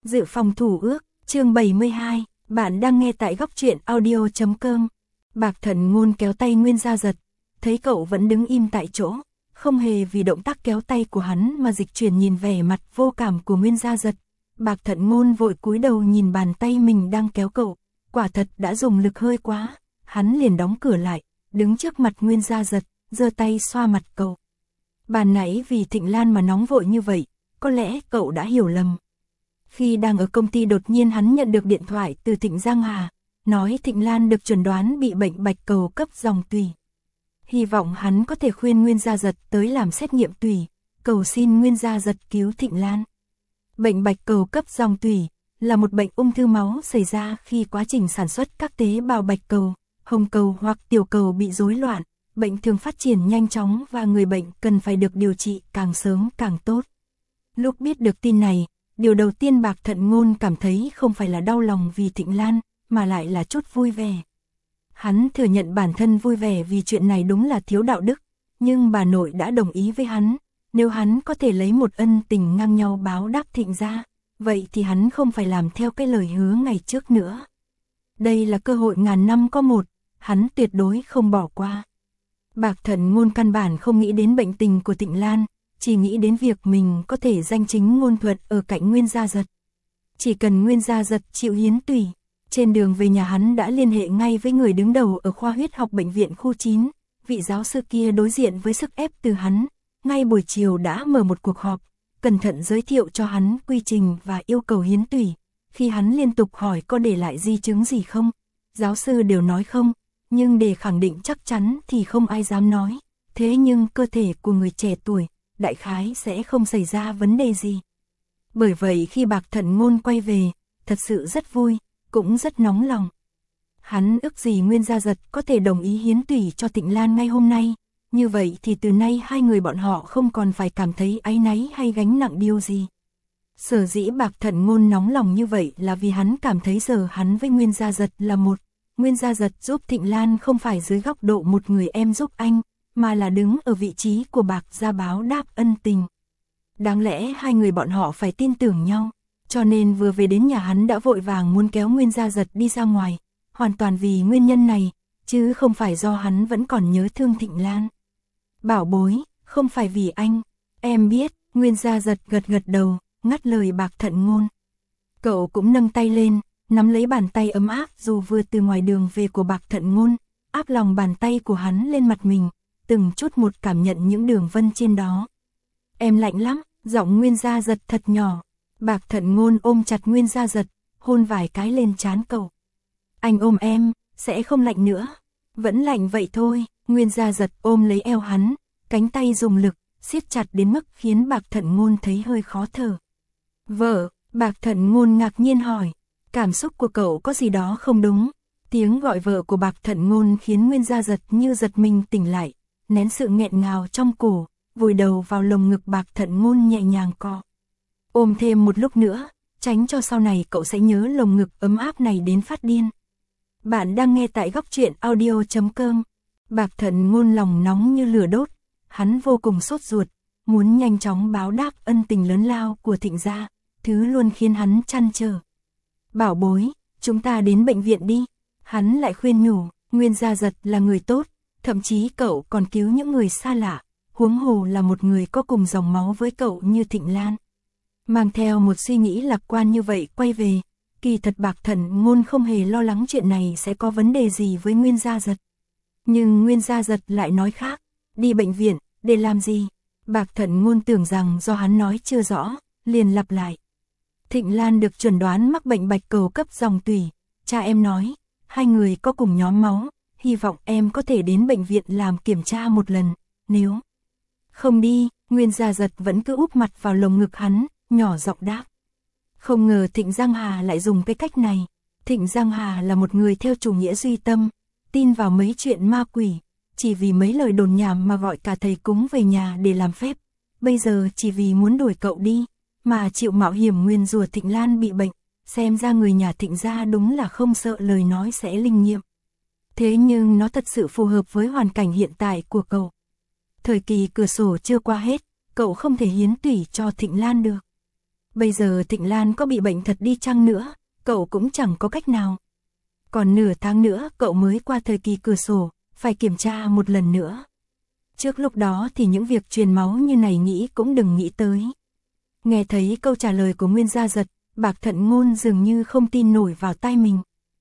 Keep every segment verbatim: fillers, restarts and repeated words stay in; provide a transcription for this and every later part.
Dự phòng thủ ước, chương bảy mươi hai, bạn đang nghe tại góc truyện audio chấm com. Bạc Thần Ngôn kéo tay Nguyên Gia Giật, thấy cậu vẫn đứng im tại chỗ, không hề vì động tác kéo tay của hắn mà dịch chuyển nhìn vẻ mặt vô cảm của Nguyên Gia Giật. Bạc Thần Ngôn vội cúi đầu nhìn bàn tay mình đang kéo cậu, quả thật đã dùng lực hơi quá, hắn liền đóng cửa lại, đứng trước mặt Nguyên Gia Giật, giơ tay xoa mặt cậu. Bàn nãy vì Thịnh Lan mà nóng vội như vậy, có lẽ cậu đã hiểu lầm. Khi đang ở công ty đột nhiên hắn nhận được điện thoại từ Thịnh Giang Hà, nói Thịnh Lan được chẩn đoán bị bệnh bạch cầu cấp dòng tủy. Hy vọng hắn có thể khuyên Nguyên Gia Giật tới làm xét nghiệm tủy, cầu xin Nguyên Gia Giật cứu Thịnh Lan. Bệnh bạch cầu cấp dòng tủy là một bệnh ung thư máu xảy ra khi quá trình sản xuất các tế bào bạch cầu, hồng cầu hoặc tiểu cầu bị rối loạn. Bệnh thường phát triển nhanh chóng và người bệnh cần phải được điều trị càng sớm càng tốt. Lúc biết được tin này, điều đầu tiên Bạc Thần Ngôn cảm thấy không phải là đau lòng vì Thịnh Lan, mà lại là chút vui vẻ. Hắn thừa nhận bản thân vui vẻ vì chuyện này đúng là thiếu đạo đức, nhưng bà nội đã đồng ý với hắn, nếu hắn có thể lấy một ân tình ngang nhau báo đáp Thịnh gia, vậy thì hắn không phải làm theo cái lời hứa ngày trước nữa. Đây là cơ hội ngàn năm có một, hắn tuyệt đối không bỏ qua. Bạc Thần Ngôn căn bản không nghĩ đến bệnh tình của Thịnh Lan, chỉ nghĩ đến việc mình có thể danh chính ngôn thuận ở cạnh Nguyên Gia Giật. Chỉ cần Nguyên Gia Giật chịu hiến tủy, trên đường về nhà hắn đã liên hệ ngay với người đứng đầu ở khoa huyết học bệnh viện khu chín, vị giáo sư kia đối diện với sức ép từ hắn, ngay buổi chiều đã mở một cuộc họp, cẩn thận giới thiệu cho hắn quy trình và yêu cầu hiến tủy. Khi hắn liên tục hỏi có để lại di chứng gì không, giáo sư đều nói không. Nhưng để khẳng định chắc chắn thì không ai dám nói, thế nhưng cơ thể của người trẻ tuổi, đại khái sẽ không xảy ra vấn đề gì. Bởi vậy khi Bạc Thần Ngôn quay về, thật sự rất vui, cũng rất nóng lòng. Hắn ước gì Nguyên Gia Giật có thể đồng ý hiến tủy cho Thịnh Lan ngay hôm nay, như vậy thì từ nay hai người bọn họ không còn phải cảm thấy áy náy hay gánh nặng điều gì. Sở dĩ Bạc Thần Ngôn nóng lòng như vậy là vì hắn cảm thấy giờ hắn với Nguyên Gia Giật là một. Nguyên Gia Giật giúp Thịnh Lan không phải dưới góc độ một người em giúp anh, mà là đứng ở vị trí của Bạc gia báo đáp ân tình. Đáng lẽ hai người bọn họ phải tin tưởng nhau, cho nên vừa về đến nhà hắn đã vội vàng muốn kéo Nguyên Gia Giật đi ra ngoài, hoàn toàn vì nguyên nhân này, chứ không phải do hắn vẫn còn nhớ thương Thịnh Lan. Bảo bối, không phải vì anh, em biết, Nguyên Gia Giật gật gật đầu, ngắt lời Bạc Thần Ngôn. Cậu cũng nâng tay lên, nắm lấy bàn tay ấm áp dù vừa từ ngoài đường về của Bạc Thần Ngôn, áp lòng bàn tay của hắn lên mặt mình, từng chút một cảm nhận những đường vân trên đó. Em lạnh lắm, giọng Nguyên Gia Giật thật nhỏ. Bạc Thần Ngôn ôm chặt Nguyên Gia Giật, hôn vài cái lên trán cậu. Anh ôm em, sẽ không lạnh nữa. Vẫn lạnh vậy thôi. Nguyên Gia Giật ôm lấy eo hắn, cánh tay dùng lực, siết chặt đến mức khiến Bạc Thần Ngôn thấy hơi khó thở. Vợ, Bạc Thần Ngôn ngạc nhiên hỏi. Cảm xúc của cậu có gì đó không đúng. Tiếng gọi vợ của Bạc Thần Ngôn khiến Nguyên Gia Giật như giật mình tỉnh lại, nén sự nghẹn ngào trong cổ, vùi đầu vào lồng ngực Bạc Thần Ngôn nhẹ nhàng cọ. Ôm thêm một lúc nữa, tránh cho sau này cậu sẽ nhớ lồng ngực ấm áp này đến phát điên. Bạn đang nghe tại góc truyện audio chấm com. Bạc Thần Ngôn lòng nóng như lửa đốt, hắn vô cùng sốt ruột, muốn nhanh chóng báo đáp ân tình lớn lao của Thịnh gia, thứ luôn khiến hắn trăn trở. Bảo bối, chúng ta đến bệnh viện đi. Hắn lại khuyên nhủ, Nguyên Gia Giật là người tốt, thậm chí cậu còn cứu những người xa lạ, huống hồ là một người có cùng dòng máu với cậu như Thịnh Lan. Mang theo một suy nghĩ lạc quan như vậy quay về, kỳ thật Bạc Thần Ngôn không hề lo lắng chuyện này sẽ có vấn đề gì với Nguyên Gia Giật. Nhưng Nguyên Gia Giật lại nói khác, đi bệnh viện, để làm gì? Bạc Thần Ngôn tưởng rằng do hắn nói chưa rõ, liền lặp lại. Thịnh Lan được chẩn đoán mắc bệnh bạch cầu cấp dòng tủy, cha em nói, hai người có cùng nhóm máu, hy vọng em có thể đến bệnh viện làm kiểm tra một lần, nếu không đi, Nguyên Gia Giật vẫn cứ úp mặt vào lồng ngực hắn, nhỏ giọng đáp. Không ngờ Thịnh Giang Hà lại dùng cái cách này. Thịnh Giang Hà là một người theo chủ nghĩa duy tâm, tin vào mấy chuyện ma quỷ, chỉ vì mấy lời đồn nhảm mà gọi cả thầy cúng về nhà để làm phép. Bây giờ chỉ vì muốn đuổi cậu đi, mà chịu mạo hiểm nguyền rủa Thịnh Lan bị bệnh, xem ra người nhà Thịnh gia đúng là không sợ lời nói sẽ linh nghiệm. Thế nhưng nó thật sự phù hợp với hoàn cảnh hiện tại của cậu. Thời kỳ cửa sổ chưa qua hết, cậu không thể hiến tủy cho Thịnh Lan được. Bây giờ Thịnh Lan có bị bệnh thật đi chăng nữa, cậu cũng chẳng có cách nào. Còn nửa tháng nữa cậu mới qua thời kỳ cửa sổ, phải kiểm tra một lần nữa. Trước lúc đó thì những việc truyền máu như này nghĩ cũng đừng nghĩ tới. Nghe thấy câu trả lời của Nguyên Gia Giật, Bạc Thận Ngôn dường như không tin nổi vào tai mình.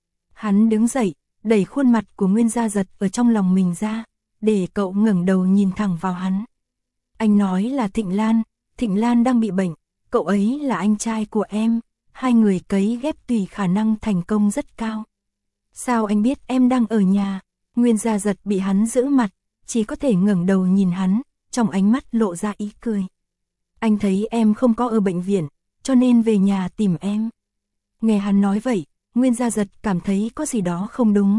Hắn đứng dậy, đẩy khuôn mặt của Nguyên Gia Giật ở trong lòng mình ra, để cậu ngẩng đầu nhìn thẳng vào hắn. Anh nói là Thịnh Lan, Thịnh Lan đang bị bệnh, cậu ấy là anh trai của em, hai người cấy ghép tùy khả năng thành công rất cao. Sao anh biết em đang ở nhà? Nguyên Gia Giật bị hắn giữ mặt, chỉ có thể ngẩng đầu nhìn hắn, trong ánh mắt lộ ra ý cười. Anh thấy em không có ở bệnh viện, cho nên về nhà tìm em. Nghe hắn nói vậy, Nguyên Gia Giật cảm thấy có gì đó không đúng.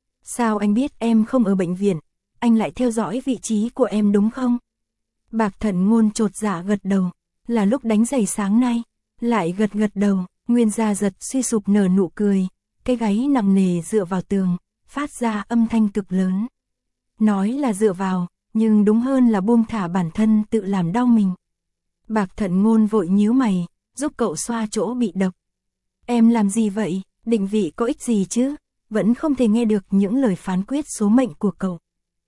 Sao anh biết em không ở bệnh viện? Anh lại theo dõi vị trí của em đúng không? Bạc Thận Ngôn chột dạ gật đầu, là lúc đánh giày sáng nay, lại gật gật đầu. Nguyên Gia Giật suy sụp nở nụ cười, cái gáy nặng nề dựa vào tường, phát ra âm thanh cực lớn. Nói là dựa vào, nhưng đúng hơn là buông thả bản thân tự làm đau mình. Bạc Thận Ngôn vội nhíu mày, giúp cậu xoa chỗ bị độc. Em làm gì vậy? Định vị có ích gì chứ? Vẫn không thể nghe được những lời phán quyết số mệnh của cậu.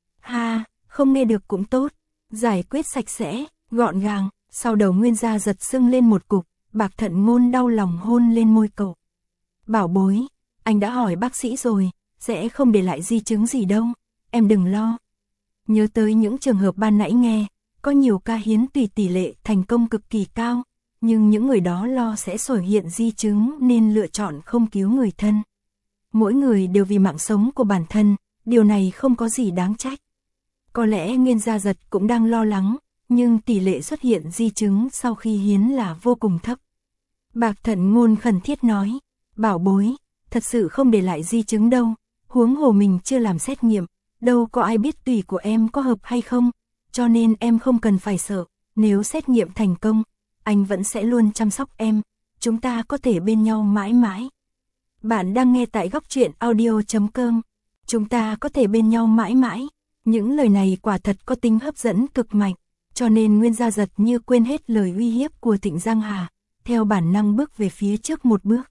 Ha, không nghe được cũng tốt. Giải quyết sạch sẽ, gọn gàng. Sau đầu Nguyên Gia Giật sưng lên một cục, Bạc Thận Ngôn đau lòng hôn lên môi cậu. Bảo bối, anh đã hỏi bác sĩ rồi, sẽ không để lại di chứng gì đâu, em đừng lo. Nhớ tới những trường hợp ban nãy nghe, có nhiều ca hiến tùy tỷ lệ thành công cực kỳ cao, nhưng những người đó lo sẽ xuất hiện di chứng nên lựa chọn không cứu người thân. Mỗi người đều vì mạng sống của bản thân, điều này không có gì đáng trách. Có lẽ Nguyên Gia Giật cũng đang lo lắng, nhưng tỷ lệ xuất hiện di chứng sau khi hiến là vô cùng thấp. Bạc Thận Ngôn khẩn thiết nói, bảo bối, thật sự không để lại di chứng đâu, huống hồ mình chưa làm xét nghiệm, đâu có ai biết tùy của em có hợp hay không, cho nên em không cần phải sợ, nếu xét nghiệm thành công, anh vẫn sẽ luôn chăm sóc em, chúng ta có thể bên nhau mãi mãi. Bạn đang nghe tại góc truyện audio chấm com, chúng ta có thể bên nhau mãi mãi, những lời này quả thật có tính hấp dẫn cực mạnh, cho nên Nguyên Gia Giật như quên hết lời uy hiếp của Thịnh Giang Hà, theo bản năng bước về phía trước một bước.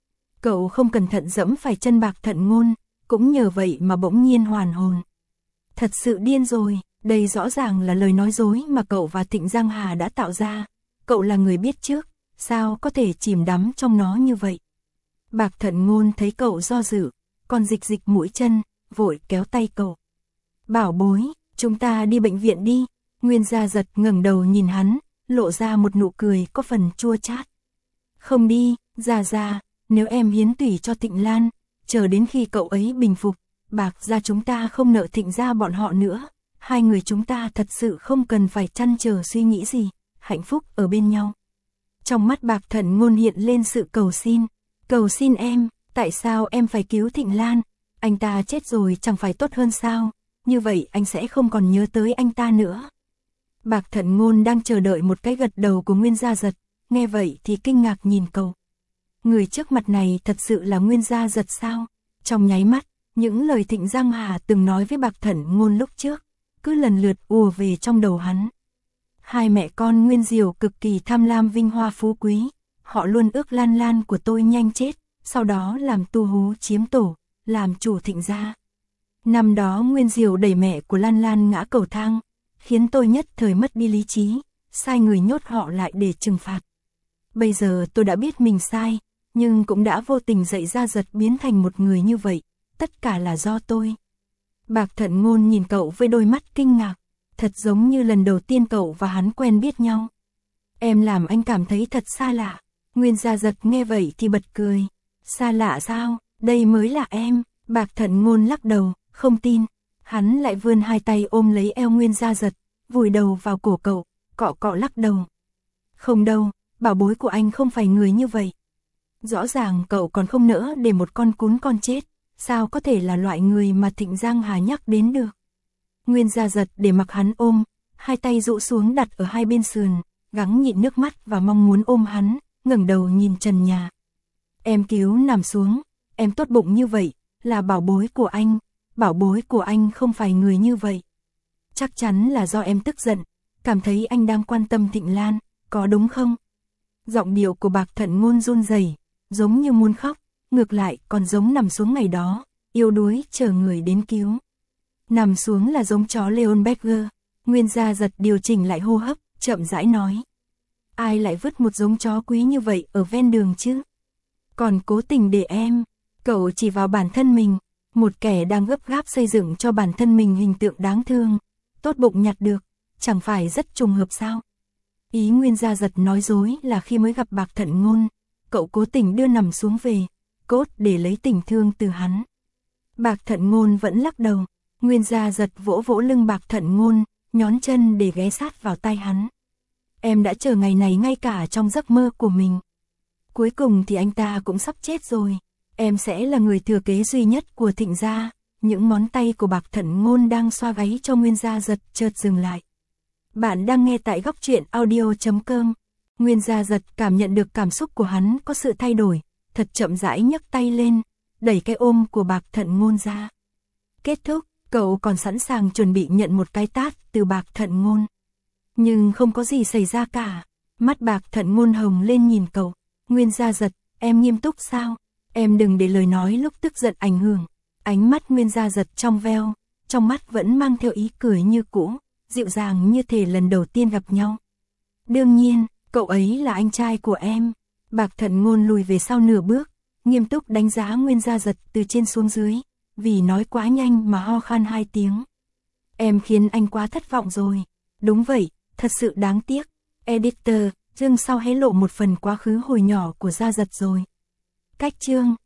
Cậu không cẩn thận dẫm phải chân Bạc Thận Ngôn, cũng nhờ vậy mà bỗng nhiên hoàn hồn. Thật sự điên rồi, đây rõ ràng là lời nói dối mà cậu và Thịnh Giang Hà đã tạo ra. Cậu là người biết trước, sao có thể chìm đắm trong nó như vậy? Bạc Thận Ngôn thấy cậu do dự, còn dịch dịch mũi chân, vội kéo tay cậu. Bảo bối, chúng ta đi bệnh viện đi. Nguyên Gia Giật ngẩng đầu nhìn hắn, lộ ra một nụ cười có phần chua chát. Không đi, Gia Gia, nếu em hiến tủy cho Thịnh Lan, chờ đến khi cậu ấy bình phục, Bạc gia chúng ta không nợ Thịnh gia bọn họ nữa. Hai người chúng ta thật sự không cần phải chăn trở suy nghĩ gì, hạnh phúc ở bên nhau. Trong mắt Bạc Thận Ngôn hiện lên sự cầu xin. Cầu xin em, tại sao em phải cứu Thịnh Lan? Anh ta chết rồi chẳng phải tốt hơn sao? Như vậy anh sẽ không còn nhớ tới anh ta nữa. Bạc Thận Ngôn đang chờ đợi một cái gật đầu của Nguyên Gia Giật, nghe vậy thì kinh ngạc nhìn cậu. Người trước mặt này thật sự là Nguyên Gia Giật sao? Trong nháy mắt, những lời Thịnh Giang Hà từng nói với Bạc Thận Ngôn lúc trước, cứ lần lượt ùa về trong đầu hắn. Hai mẹ con Nguyên Diều cực kỳ tham lam vinh hoa phú quý, họ luôn ước Lan Lan của tôi nhanh chết, sau đó làm tu hú chiếm tổ, làm chủ Thịnh gia. Năm đó Nguyên Diều đẩy mẹ của Lan Lan ngã cầu thang, khiến tôi nhất thời mất đi lý trí, sai người nhốt họ lại để trừng phạt. Bây giờ tôi đã biết mình sai, nhưng cũng đã vô tình dạy Gia Giật biến thành một người như vậy, tất cả là do tôi. Bạc Thận Ngôn nhìn cậu với đôi mắt kinh ngạc, thật giống như lần đầu tiên cậu và hắn quen biết nhau. Em làm anh cảm thấy thật xa lạ. Nguyên Gia Giật nghe vậy thì bật cười. Xa lạ sao? Đây mới là em. Bạc Thận Ngôn lắc đầu, không tin. Hắn lại vươn hai tay ôm lấy eo Nguyên Gia Giật, vùi đầu vào cổ cậu, cọ cọ lắc đầu. Không đâu, bảo bối của anh không phải người như vậy. Rõ ràng cậu còn không nỡ để một con cún con chết, sao có thể là loại người mà Thịnh Giang Hà nhắc đến được. Nguyên Gia Giật để mặc hắn ôm, hai tay rũ xuống đặt ở hai bên sườn, gắng nhịn nước mắt và mong muốn ôm hắn, ngẩng đầu nhìn trần nhà. Em cứu nằm xuống, em tốt bụng như vậy, là bảo bối của anh, bảo bối của anh không phải người như vậy. Chắc chắn là do em tức giận, cảm thấy anh đang quan tâm Thịnh Lan, có đúng không? Giọng điệu của Bạc Thận Ngôn run rẩy, giống như muốn khóc, ngược lại còn giống nằm xuống ngày đó, yếu đuối chờ người đến cứu. Nằm xuống là giống chó Leonberger. Nguyên Gia Giật điều chỉnh lại hô hấp, chậm rãi nói. Ai lại vứt một giống chó quý như vậy ở ven đường chứ? Còn cố tình để em, cậu chỉ vào bản thân mình, một kẻ đang gấp gáp xây dựng cho bản thân mình hình tượng đáng thương, tốt bụng nhặt được, chẳng phải rất trùng hợp sao? Ý Nguyên Gia Giật nói dối là khi mới gặp Bạc Thận Ngôn, cậu cố tình đưa nằm xuống về, cốt để lấy tình thương từ hắn. Bạc Thận Ngôn vẫn lắc đầu, Nguyên Gia Giật vỗ vỗ lưng Bạc Thận Ngôn, nhón chân để ghé sát vào tai hắn. Em đã chờ ngày này ngay cả trong giấc mơ của mình. Cuối cùng thì anh ta cũng sắp chết rồi. Em sẽ là người thừa kế duy nhất của Thịnh gia. Những ngón tay của Bạc Thận Ngôn đang xoa gáy cho Nguyên Gia Giật chợt dừng lại. Bạn đang nghe tại góc truyện audio chấm com. Nguyên Gia Giật cảm nhận được cảm xúc của hắn có sự thay đổi, thật chậm rãi nhấc tay lên, đẩy cái ôm của Bạc Thận Ngôn ra. Kết thúc, cậu còn sẵn sàng chuẩn bị nhận một cái tát từ Bạc Thận Ngôn. Nhưng không có gì xảy ra cả. Mắt Bạc Thận Ngôn hồng lên nhìn cậu. Nguyên Gia Giật, em nghiêm túc sao? Em đừng để lời nói lúc tức giận ảnh hưởng. Ánh mắt Nguyên Gia Giật trong veo, trong mắt vẫn mang theo ý cười như cũ, dịu dàng như thể lần đầu tiên gặp nhau. Đương nhiên, cậu ấy là anh trai của em. Bạc Thận Ngôn lùi về sau nửa bước, nghiêm túc đánh giá Nguyên Gia Giật từ trên xuống dưới, vì nói quá nhanh mà ho khan hai tiếng. Em khiến anh quá thất vọng rồi. Đúng vậy, thật sự đáng tiếc. Editor, chương sau hé lộ một phần quá khứ hồi nhỏ của Gia Giật rồi. Cách chương